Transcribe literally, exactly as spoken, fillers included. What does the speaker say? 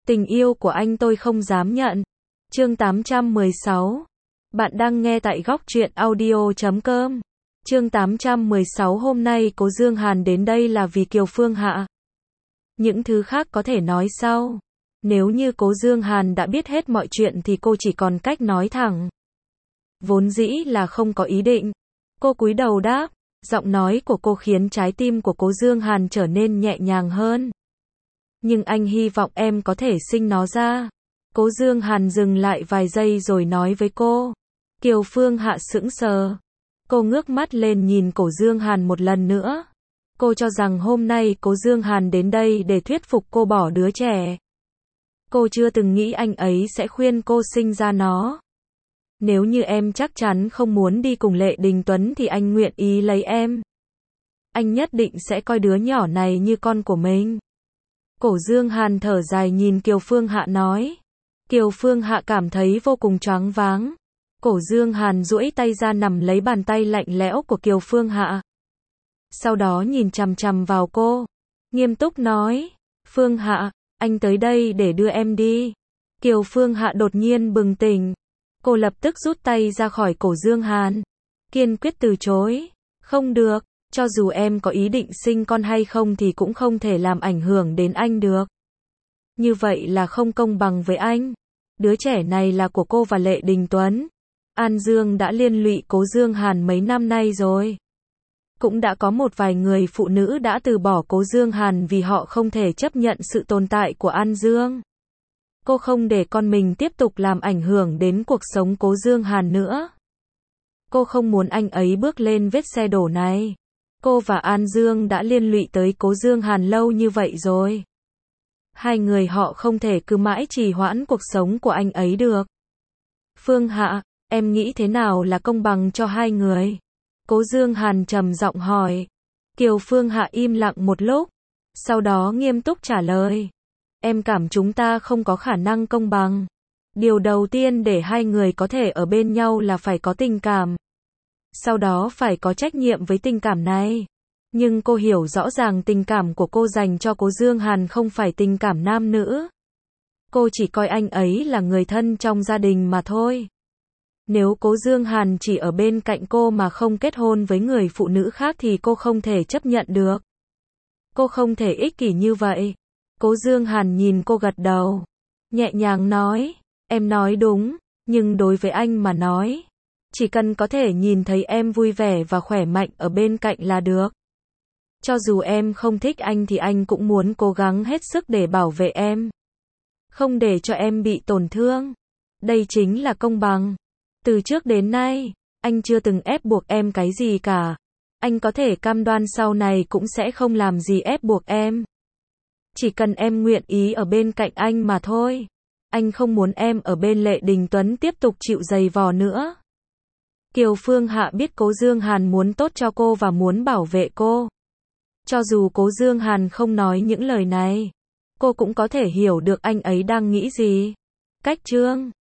Tình yêu của anh tôi không dám nhận. Chương tám trăm mười sáu. Bạn đang nghe tại góc truyện audio chấm com. Chương tám trăm mười sáu. Hôm nay Cố Dương Hàn đến đây là vì Kiều Phương Hạ. Những thứ khác có thể nói sau. Nếu như Cố Dương Hàn đã biết hết mọi chuyện thì cô chỉ còn cách nói thẳng. Vốn dĩ là không có ý định. Cô cúi đầu đáp. Giọng nói của cô khiến trái tim của Cố Dương Hàn trở nên nhẹ nhàng hơn. Nhưng anh hy vọng em có thể sinh nó ra. Cố Dương Hàn dừng lại vài giây rồi nói với cô. Kiều Phương Hạ sững sờ. Cô ngước mắt lên nhìn Cố Dương Hàn một lần nữa. Cô cho rằng hôm nay Cố Dương Hàn đến đây để thuyết phục cô bỏ đứa trẻ. Cô chưa từng nghĩ anh ấy sẽ khuyên cô sinh ra nó. Nếu như em chắc chắn không muốn đi cùng Lệ Đình Tuấn thì anh nguyện ý lấy em. Anh nhất định sẽ coi đứa nhỏ này như con của mình. Cố Dương Hàn thở dài nhìn Kiều Phương Hạ nói. Kiều Phương Hạ cảm thấy vô cùng choáng váng. Cố Dương Hàn duỗi tay ra nắm lấy bàn tay lạnh lẽo của Kiều Phương Hạ. Sau đó nhìn chằm chằm vào cô. Nghiêm túc nói. Phương Hạ, anh tới đây để đưa em đi. Kiều Phương Hạ đột nhiên bừng tỉnh. Cô lập tức rút tay ra khỏi Cố Dương Hàn. Kiên quyết từ chối. Không được. Cho dù em có ý định sinh con hay không thì cũng không thể làm ảnh hưởng đến anh được. Như vậy là không công bằng với anh. Đứa trẻ này là của cô và Lệ Đình Tuấn. An Dương đã liên lụy Cố Dương Hàn mấy năm nay rồi. Cũng đã có một vài người phụ nữ đã từ bỏ Cố Dương Hàn vì họ không thể chấp nhận sự tồn tại của An Dương. Cô không để con mình tiếp tục làm ảnh hưởng đến cuộc sống Cố Dương Hàn nữa. Cô không muốn anh ấy bước lên vết xe đổ này. Cô và An Dương đã liên lụy tới Cố Dương Hàn lâu như vậy rồi. Hai người họ không thể cứ mãi trì hoãn cuộc sống của anh ấy được. Phương Hạ, em nghĩ thế nào là công bằng cho hai người? Cố Dương Hàn trầm giọng hỏi. Kiều Phương Hạ im lặng một lúc. Sau đó nghiêm túc trả lời. Em cảm chúng ta không có khả năng công bằng. Điều đầu tiên để hai người có thể ở bên nhau là phải có tình cảm. Sau đó phải có trách nhiệm với tình cảm này. Nhưng cô hiểu rõ ràng tình cảm của cô dành cho Cố Dương Hàn không phải tình cảm nam nữ. Cô chỉ coi anh ấy là người thân trong gia đình mà thôi. Nếu Cố Dương Hàn chỉ ở bên cạnh cô mà không kết hôn với người phụ nữ khác thì cô không thể chấp nhận được. Cô không thể ích kỷ như vậy. Cố Dương Hàn nhìn cô gật đầu. Nhẹ nhàng nói. Em nói đúng, nhưng đối với anh mà nói. Chỉ cần có thể nhìn thấy em vui vẻ và khỏe mạnh ở bên cạnh là được. Cho dù em không thích anh thì anh cũng muốn cố gắng hết sức để bảo vệ em. Không để cho em bị tổn thương. Đây chính là công bằng. Từ trước đến nay, anh chưa từng ép buộc em cái gì cả. Anh có thể cam đoan sau này cũng sẽ không làm gì ép buộc em. Chỉ cần em nguyện ý ở bên cạnh anh mà thôi. Anh không muốn em ở bên Lệ Đình Tuấn tiếp tục chịu giày vò nữa. Kiều Phương Hạ biết Cố Dương Hàn muốn tốt cho cô và muốn bảo vệ cô. Cho dù Cố Dương Hàn không nói những lời này, cô cũng có thể hiểu được anh ấy đang nghĩ gì. Cách chương